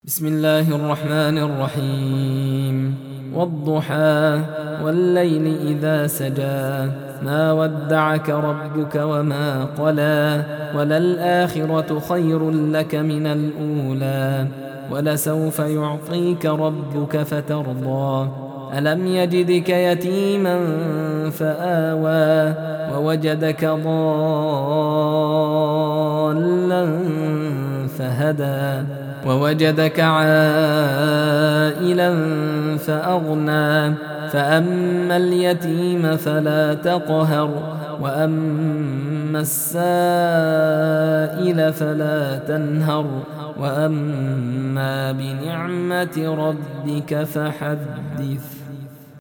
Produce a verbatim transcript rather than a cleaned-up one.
بسم الله الرحمن الرحيم والضحى والليل إذا سجى ما ودعك ربك وما قلى وللآخرة خير لك من الأولى ولسوف يعطيك ربك فترضى ألم يجدك يتيما فآوى ووجدك ضالا فهدى ووجدك عائلا فأغنى فأما اليتيم فلا تقهر وأما السائل فلا تنهر وأما بنعمة ربك فحدث.